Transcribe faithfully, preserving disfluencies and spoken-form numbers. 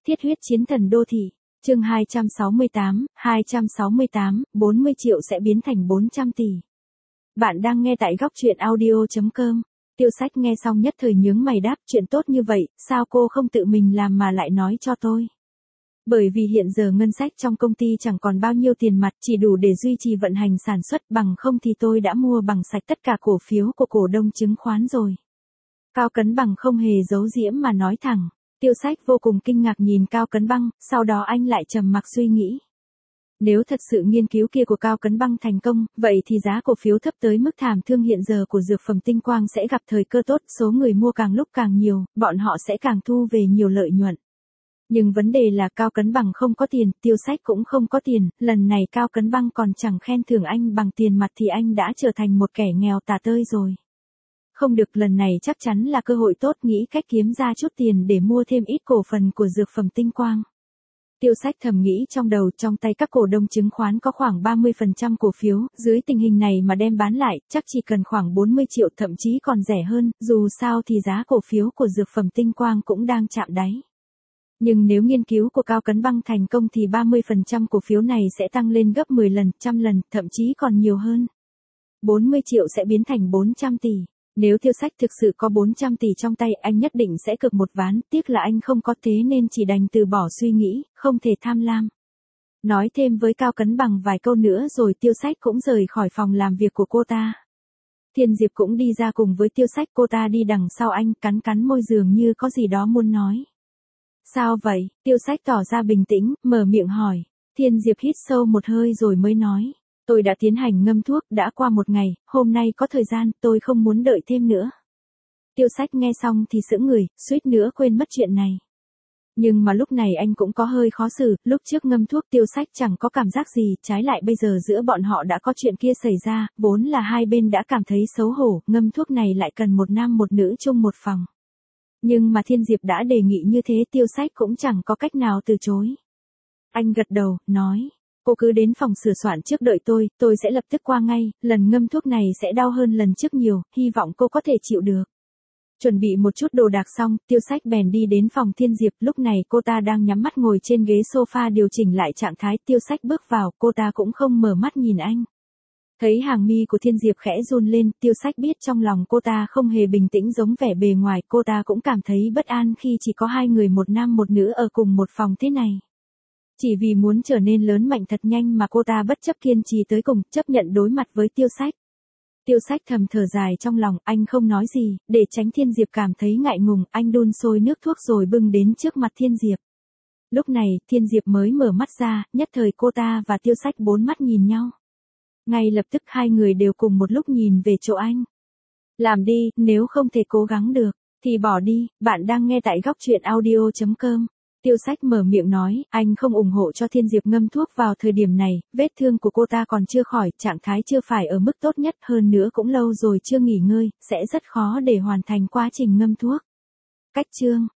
Thiết huyết chiến thần đô thị. Chương hai trăm sáu mươi tám, hai trăm sáu mươi tám, bốn mươi triệu sẽ biến thành bốn trăm tỷ. Bạn đang nghe tại góc truyện audio chấm com. Tiêu Sách nghe xong nhất thời nhướng mày đáp, chuyện tốt như vậy, sao cô không tự mình làm mà lại nói cho tôi? Bởi vì hiện giờ ngân sách trong công ty chẳng còn bao nhiêu tiền mặt, chỉ đủ để duy trì vận hành sản xuất, bằng không thì tôi đã mua bằng sạch tất cả cổ phiếu của cổ đông chứng khoán rồi. Cao Cấn Bằng không hề giấu giễm mà nói thẳng. Tiêu Sách vô cùng kinh ngạc nhìn Cao Cấn Băng, sau đó anh lại trầm mặc suy nghĩ. Nếu thật sự nghiên cứu kia của Cao Cấn Băng thành công, vậy thì giá cổ phiếu thấp tới mức thảm thương hiện giờ của Dược Phẩm Tinh Quang sẽ gặp thời cơ tốt, số người mua càng lúc càng nhiều, bọn họ sẽ càng thu về nhiều lợi nhuận. Nhưng vấn đề là Cao Cấn Bằng không có tiền, Tiêu Sách cũng không có tiền, lần này Cao Cấn Băng còn chẳng khen thưởng anh bằng tiền mặt thì anh đã trở thành một kẻ nghèo tả tơi rồi. Không được, lần này chắc chắn là cơ hội tốt, nghĩ cách kiếm ra chút tiền để mua thêm ít cổ phần của Dược Phẩm Tinh Quang. Tiêu Sách thầm nghĩ trong đầu, trong tay các cổ đông chứng khoán có khoảng ba mươi phần trăm cổ phiếu, dưới tình hình này mà đem bán lại, chắc chỉ cần khoảng bốn mươi triệu, thậm chí còn rẻ hơn, dù sao thì giá cổ phiếu của Dược Phẩm Tinh Quang cũng đang chạm đáy. Nhưng nếu nghiên cứu của Cao Cấn Băng thành công thì ba mươi phần trăm cổ phiếu này sẽ tăng lên gấp mười lần, trăm lần, thậm chí còn nhiều hơn. bốn mươi triệu sẽ biến thành bốn trăm tỷ. Nếu Tiêu Sách thực sự có bốn trăm tỷ trong tay, anh nhất định sẽ cược một ván, tiếc là anh không có, thế nên chỉ đành từ bỏ suy nghĩ, không thể tham lam. Nói thêm với Cao Cấn Bằng vài câu nữa rồi Tiêu Sách cũng rời khỏi phòng làm việc của cô ta. Thiên Diệp cũng đi ra cùng với Tiêu Sách, cô ta đi đằng sau anh, cắn cắn môi dường như có gì đó muốn nói. Sao vậy? Tiêu Sách tỏ ra bình tĩnh, mở miệng hỏi. Thiên Diệp hít sâu một hơi rồi mới nói. Tôi đã tiến hành ngâm thuốc, đã qua một ngày, hôm nay có thời gian, tôi không muốn đợi thêm nữa. Tiêu Sách nghe xong thì sững người, suýt nữa quên mất chuyện này. Nhưng mà lúc này anh cũng có hơi khó xử, lúc trước ngâm thuốc Tiêu Sách chẳng có cảm giác gì, trái lại bây giờ giữa bọn họ đã có chuyện kia xảy ra, vốn là hai bên đã cảm thấy xấu hổ, ngâm thuốc này lại cần một nam một nữ chung một phòng. Nhưng mà Thiên Diệp đã đề nghị như thế, Tiêu Sách cũng chẳng có cách nào từ chối. Anh gật đầu, nói. Cô cứ đến phòng sửa soạn trước đợi tôi, tôi sẽ lập tức qua ngay, lần ngâm thuốc này sẽ đau hơn lần trước nhiều, hy vọng cô có thể chịu được. Chuẩn bị một chút đồ đạc xong, Tiêu Sách bèn đi đến phòng Thiên Diệp, lúc này cô ta đang nhắm mắt ngồi trên ghế sofa điều chỉnh lại trạng thái, Tiêu Sách bước vào, cô ta cũng không mở mắt nhìn anh. Thấy hàng mi của Thiên Diệp khẽ run lên, Tiêu Sách biết trong lòng cô ta không hề bình tĩnh giống vẻ bề ngoài, cô ta cũng cảm thấy bất an khi chỉ có hai người một nam một nữ ở cùng một phòng thế này. Chỉ vì muốn trở nên lớn mạnh thật nhanh mà cô ta bất chấp kiên trì tới cùng, chấp nhận đối mặt với Tiêu Sách. Tiêu Sách thầm thở dài trong lòng, anh không nói gì, để tránh Thiên Diệp cảm thấy ngại ngùng, anh đun sôi nước thuốc rồi bưng đến trước mặt Thiên Diệp. Lúc này, Thiên Diệp mới mở mắt ra, nhất thời cô ta và Tiêu Sách bốn mắt nhìn nhau. Ngay lập tức hai người đều cùng một lúc nhìn về chỗ anh. Làm đi, nếu không thể cố gắng được, thì bỏ đi, bạn đang nghe tại góc truyện audio chấm com. Tiêu Sách mở miệng nói, anh không ủng hộ cho Thiên Diệp ngâm thuốc vào thời điểm này, vết thương của cô ta còn chưa khỏi, trạng thái chưa phải ở mức tốt nhất, hơn nữa cũng lâu rồi chưa nghỉ ngơi, sẽ rất khó để hoàn thành quá trình ngâm thuốc. Cách chương